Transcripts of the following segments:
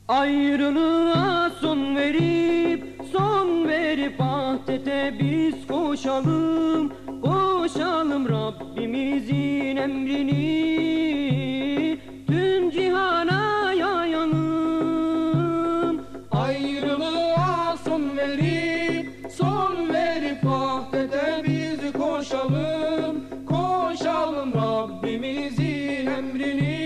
Ayrılığa son verip ahdete biz koşalım, koşalım Rabbimizin emrini tüm cihana yayalım. Ayrılığa son verip ahdete biz koşalım, koşalım Rabbimizin emrini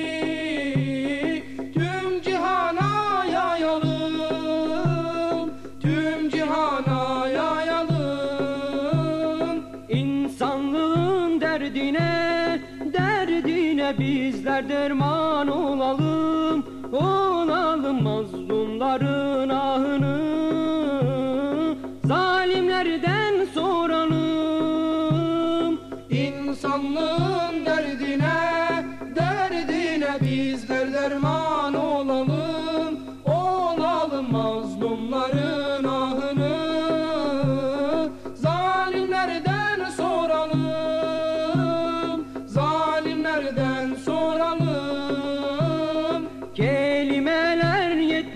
tüm cihana yayalım, tüm cihana yayalım. İnsanlığın derdine bizler derman olalım, olalım mazlumların ahını zalimlerden soralım. İnsanlığın derdine bizler derman olalım, olalım mazlumların ahını zalimlerden soralım, zalimlerden soralım. Kelimeler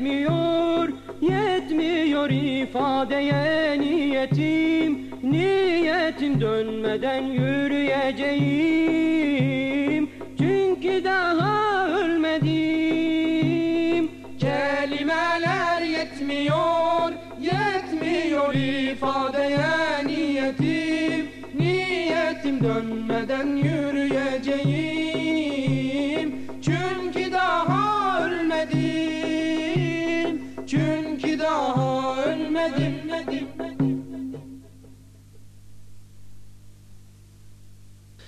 yetmiyor ifadeye niyetim dönmeden yürüyeceğim, çünkü daha ölmedim. Kelimeler yetmiyor ifadeye niyetim dönmeden yürüyeceğim.